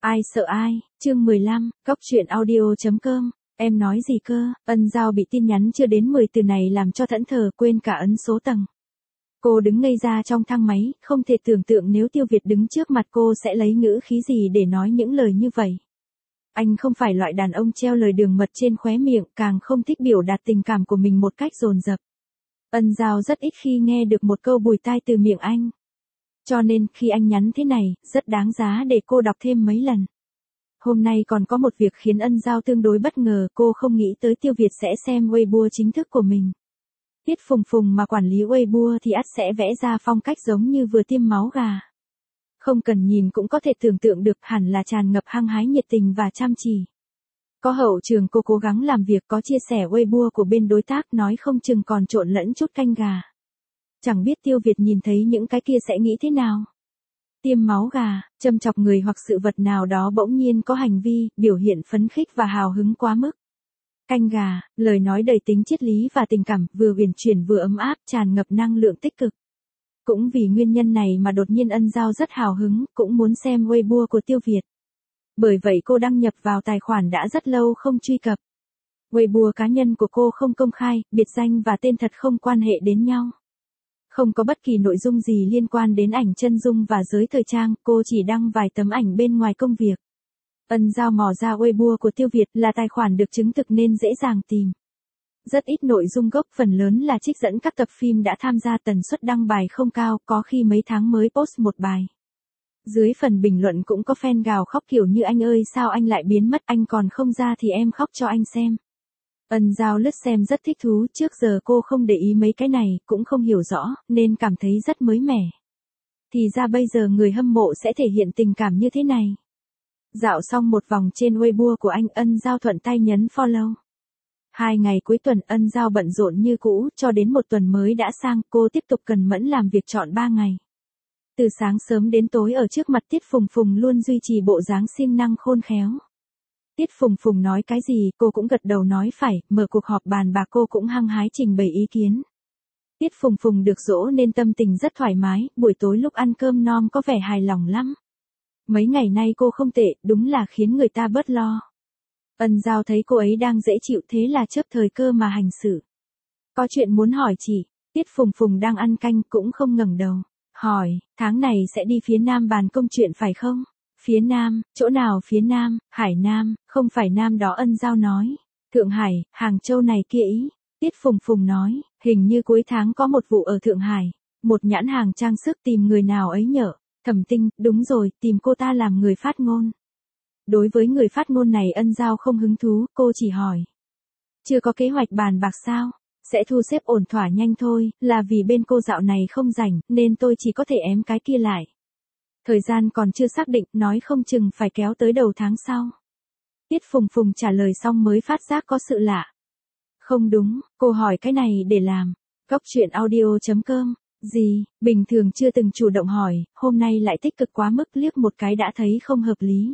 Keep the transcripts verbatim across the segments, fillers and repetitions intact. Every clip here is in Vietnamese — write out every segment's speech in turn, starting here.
Ai sợ ai, chương mười lăm, góc truyện audio chấm com, em nói gì cơ, Ân Giao bị tin nhắn chưa đến mười từ này làm cho thẫn thờ quên cả ấn số tầng. Cô đứng ngây ra trong thang máy, không thể tưởng tượng nếu Tiêu Việt đứng trước mặt cô sẽ lấy ngữ khí gì để nói những lời như vậy. Anh không phải loại đàn ông treo lời đường mật trên khóe miệng, càng không thích biểu đạt tình cảm của mình một cách dồn dập. Ân Giao rất ít khi nghe được một câu bùi tai từ miệng anh. Cho nên khi anh nhắn thế này, rất đáng giá để cô đọc thêm mấy lần. Hôm nay còn có một việc khiến Ân Giao tương đối bất ngờ, cô không nghĩ tới Tiêu Việt sẽ xem Weibo chính thức của mình. Tiết Phùng Phùng mà quản lý Weibo thì ắt sẽ vẽ ra phong cách giống như vừa tiêm máu gà. Không cần nhìn cũng có thể tưởng tượng được, hẳn là tràn ngập hăng hái, nhiệt tình và chăm chỉ. Có hậu trường cô cố gắng làm việc, có chia sẻ Weibo của bên đối tác, nói không chừng còn trộn lẫn chút canh gà. Chẳng biết Tiêu Việt nhìn thấy những cái kia sẽ nghĩ thế nào. Tiêm máu gà, châm chọc người hoặc sự vật nào đó bỗng nhiên có hành vi, biểu hiện phấn khích và hào hứng quá mức. Canh gà, lời nói đầy tính triết lý và tình cảm, vừa uyển chuyển vừa ấm áp, tràn ngập năng lượng tích cực. Cũng vì nguyên nhân này mà đột nhiên Ân Giao rất hào hứng, cũng muốn xem Weibo của Tiêu Việt. Bởi vậy cô đăng nhập vào tài khoản đã rất lâu không truy cập. Weibo cá nhân của cô không công khai, biệt danh và tên thật không quan hệ đến nhau. Không có bất kỳ nội dung gì liên quan đến ảnh chân dung và giới thời trang, cô chỉ đăng vài tấm ảnh bên ngoài công việc. Ân Giao mò ra Weibo của Tiêu Việt, là tài khoản được chứng thực nên dễ dàng tìm. Rất ít nội dung gốc, phần lớn là trích dẫn các tập phim đã tham gia, tần suất đăng bài không cao, có khi mấy tháng mới post một bài. Dưới phần bình luận cũng có fan gào khóc kiểu như anh ơi sao anh lại biến mất, anh còn không ra thì em khóc cho anh xem. Ân Giao lướt xem rất thích thú, trước giờ cô không để ý mấy cái này, cũng không hiểu rõ, nên cảm thấy rất mới mẻ. Thì ra bây giờ người hâm mộ sẽ thể hiện tình cảm như thế này. Dạo xong một vòng trên Weibo của anh, Ân Giao thuận tay nhấn follow. Hai ngày cuối tuần Ân Giao bận rộn như cũ, cho đến một tuần mới đã sang, cô tiếp tục cần mẫn làm việc trọn ba ngày. Từ sáng sớm đến tối ở trước mặt Tiết Phùng Phùng luôn duy trì bộ dáng siêng năng khôn khéo. Tiết Phùng Phùng nói cái gì, cô cũng gật đầu nói phải, mở cuộc họp bàn bạc cô cũng hăng hái trình bày ý kiến. Tiết Phùng Phùng được dỗ nên tâm tình rất thoải mái, buổi tối lúc ăn cơm nom có vẻ hài lòng lắm. Mấy ngày nay cô không tệ, đúng là khiến người ta bớt lo. Ân Giao thấy cô ấy đang dễ chịu thế là chớp thời cơ mà hành xử. Có chuyện muốn hỏi chị. Tiết Phùng Phùng đang ăn canh cũng không ngẩng đầu. Hỏi, tháng này sẽ đi phía Nam bàn công chuyện phải không? Phía Nam, chỗ nào phía Nam? Hải Nam, không phải Nam đó, Ân Giao nói. Thượng Hải, Hàng Châu này kia ý. Tiết Phùng Phùng nói, hình như cuối tháng có một vụ ở Thượng Hải. Một nhãn hàng trang sức tìm người nào ấy nhở? Thẩm Tinh, đúng rồi, tìm cô ta làm người phát ngôn. Đối với người phát ngôn này Ân Giao không hứng thú, cô chỉ hỏi. Chưa có kế hoạch bàn bạc sao? Sẽ thu xếp ổn thỏa nhanh thôi, là vì bên cô dạo này không rảnh, nên tôi chỉ có thể ém cái kia lại. Thời gian còn chưa xác định, nói không chừng phải kéo tới đầu tháng sau. Tiết Phùng Phùng trả lời xong mới phát giác có sự lạ. Không đúng, cô hỏi cái này để làm. Góc truyện audio chấm com. Gì, bình thường chưa từng chủ động hỏi, hôm nay lại tích cực quá mức, liếc một cái đã thấy không hợp lý.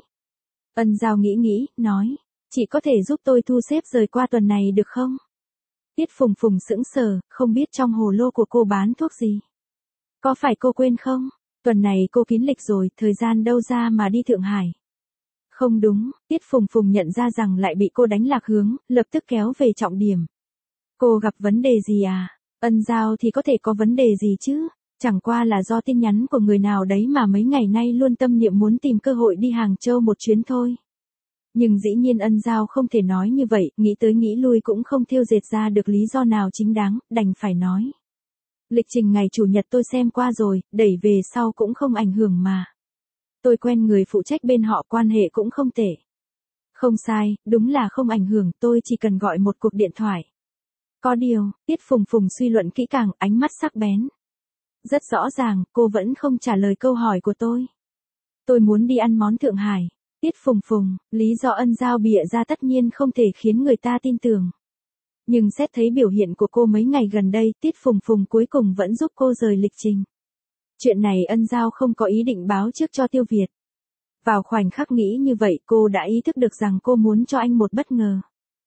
Ân Giao nghĩ nghĩ, nói, chị có thể giúp tôi thu xếp rời qua tuần này được không? Tiết Phùng Phùng sững sờ, không biết trong hồ lô của cô bán thuốc gì. Có phải cô quên không? Tuần này cô kín lịch rồi, thời gian đâu ra mà đi Thượng Hải. Không đúng, Tiết Phùng Phùng nhận ra rằng lại bị cô đánh lạc hướng, lập tức kéo về trọng điểm. Cô gặp vấn đề gì à? Ân Giao thì có thể có vấn đề gì chứ? Chẳng qua là do tin nhắn của người nào đấy mà mấy ngày nay luôn tâm niệm muốn tìm cơ hội đi Hàng Châu một chuyến thôi. Nhưng dĩ nhiên Ân Giao không thể nói như vậy, nghĩ tới nghĩ lui cũng không thêu dệt ra được lý do nào chính đáng, đành phải nói. Lịch trình ngày Chủ nhật tôi xem qua rồi, đẩy về sau cũng không ảnh hưởng mà. Tôi quen người phụ trách bên họ, quan hệ cũng không tệ. Không sai, đúng là không ảnh hưởng, tôi chỉ cần gọi một cuộc điện thoại. Có điều, Tiết Phùng Phùng suy luận kỹ càng, ánh mắt sắc bén. Rất rõ ràng, cô vẫn không trả lời câu hỏi của tôi. Tôi muốn đi ăn món Thượng Hải. Tiết Phùng Phùng, lý do Ân Giao bịa ra tất nhiên không thể khiến người ta tin tưởng. Nhưng xét thấy biểu hiện của cô mấy ngày gần đây, Tiết Phùng Phùng cuối cùng vẫn giúp cô rời lịch trình. Chuyện này Ân Giao không có ý định báo trước cho Tiêu Việt. Vào khoảnh khắc nghĩ như vậy cô đã ý thức được rằng cô muốn cho anh một bất ngờ.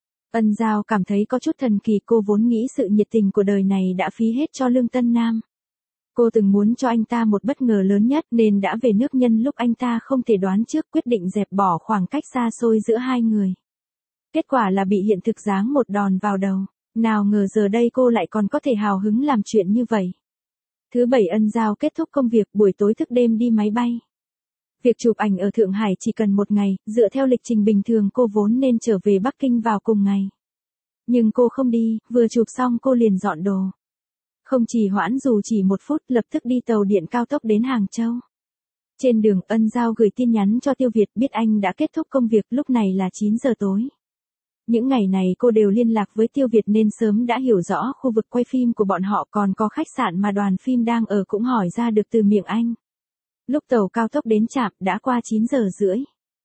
Ân Giao cảm thấy có chút thần kỳ, cô vốn nghĩ sự nhiệt tình của đời này đã phí hết cho Lương Tân Nam. Cô từng muốn cho anh ta một bất ngờ lớn nhất nên đã về nước nhân lúc anh ta không thể đoán trước, quyết định dẹp bỏ khoảng cách xa xôi giữa hai người. Kết quả là bị hiện thực giáng một đòn vào đầu. Nào ngờ giờ đây cô lại còn có thể hào hứng làm chuyện như vậy. Thứ bảy Ân Giao kết thúc công việc, buổi tối thức đêm đi máy bay. Việc chụp ảnh ở Thượng Hải chỉ cần một ngày, dựa theo lịch trình bình thường cô vốn nên trở về Bắc Kinh vào cùng ngày. Nhưng cô không đi, vừa chụp xong cô liền dọn đồ. Không trì hoãn dù chỉ một phút, lập tức đi tàu điện cao tốc đến Hàng Châu. Trên đường, Ân Giao gửi tin nhắn cho Tiêu Việt, biết anh đã kết thúc công việc, lúc này là chín giờ tối. Những ngày này cô đều liên lạc với Tiêu Việt nên sớm đã hiểu rõ khu vực quay phim của bọn họ, còn có khách sạn mà đoàn phim đang ở cũng hỏi ra được từ miệng anh. Lúc tàu cao tốc đến trạm đã qua chín giờ rưỡi.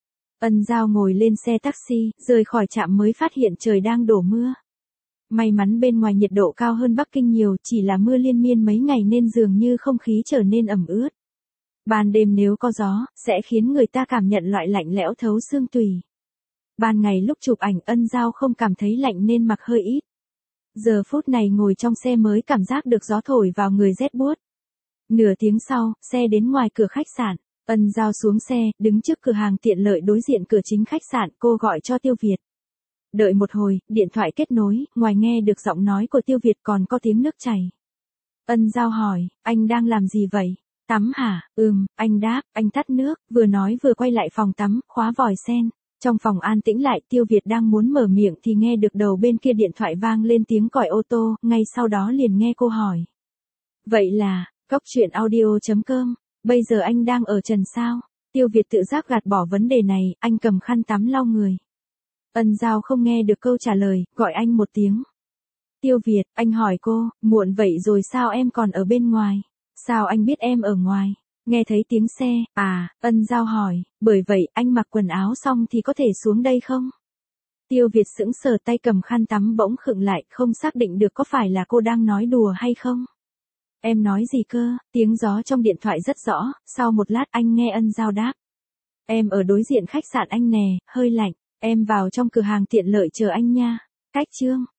Ân Giao ngồi lên xe taxi, rời khỏi trạm mới phát hiện trời đang đổ mưa. May mắn bên ngoài nhiệt độ cao hơn Bắc Kinh nhiều, chỉ là mưa liên miên mấy ngày nên dường như không khí trở nên ẩm ướt. Ban đêm nếu có gió, sẽ khiến người ta cảm nhận loại lạnh lẽo thấu xương tủy. Ban ngày lúc chụp ảnh Ân Giao không cảm thấy lạnh nên mặc hơi ít. Giờ phút này ngồi trong xe mới cảm giác được gió thổi vào người rét buốt. Nửa tiếng sau, xe đến ngoài cửa khách sạn. Ân Giao xuống xe, đứng trước cửa hàng tiện lợi đối diện cửa chính khách sạn, cô gọi cho Tiêu Việt. Đợi một hồi, điện thoại kết nối, ngoài nghe được giọng nói của Tiêu Việt còn có tiếng nước chảy. Ân Giao hỏi, anh đang làm gì vậy? Tắm hả? Ừm, anh đáp, anh tắt nước, vừa nói vừa quay lại phòng tắm, khóa vòi sen. Trong phòng an tĩnh lại, Tiêu Việt đang muốn mở miệng thì nghe được đầu bên kia điện thoại vang lên tiếng còi ô tô, ngay sau đó liền nghe cô hỏi. Vậy là, Cóc Truyện Audio chấm com, bây giờ anh đang ở trần sao? Tiêu Việt tự giác gạt bỏ vấn đề này, anh cầm khăn tắm lau người. Ân Giao không nghe được câu trả lời, gọi anh một tiếng. Tiêu Việt, anh hỏi cô, muộn vậy rồi sao em còn ở bên ngoài? Sao anh biết em ở ngoài? Nghe thấy tiếng xe, à, Ân Giao hỏi, bởi vậy anh mặc quần áo xong thì có thể xuống đây không? Tiêu Việt sững sờ, tay cầm khăn tắm bỗng khựng lại, không xác định được có phải là cô đang nói đùa hay không. Em nói gì cơ? Tiếng gió trong điện thoại rất rõ, sau một lát anh nghe Ân Giao đáp. Em ở đối diện khách sạn anh nè, hơi lạnh, em vào trong cửa hàng tiện lợi chờ anh nha. Cách chương.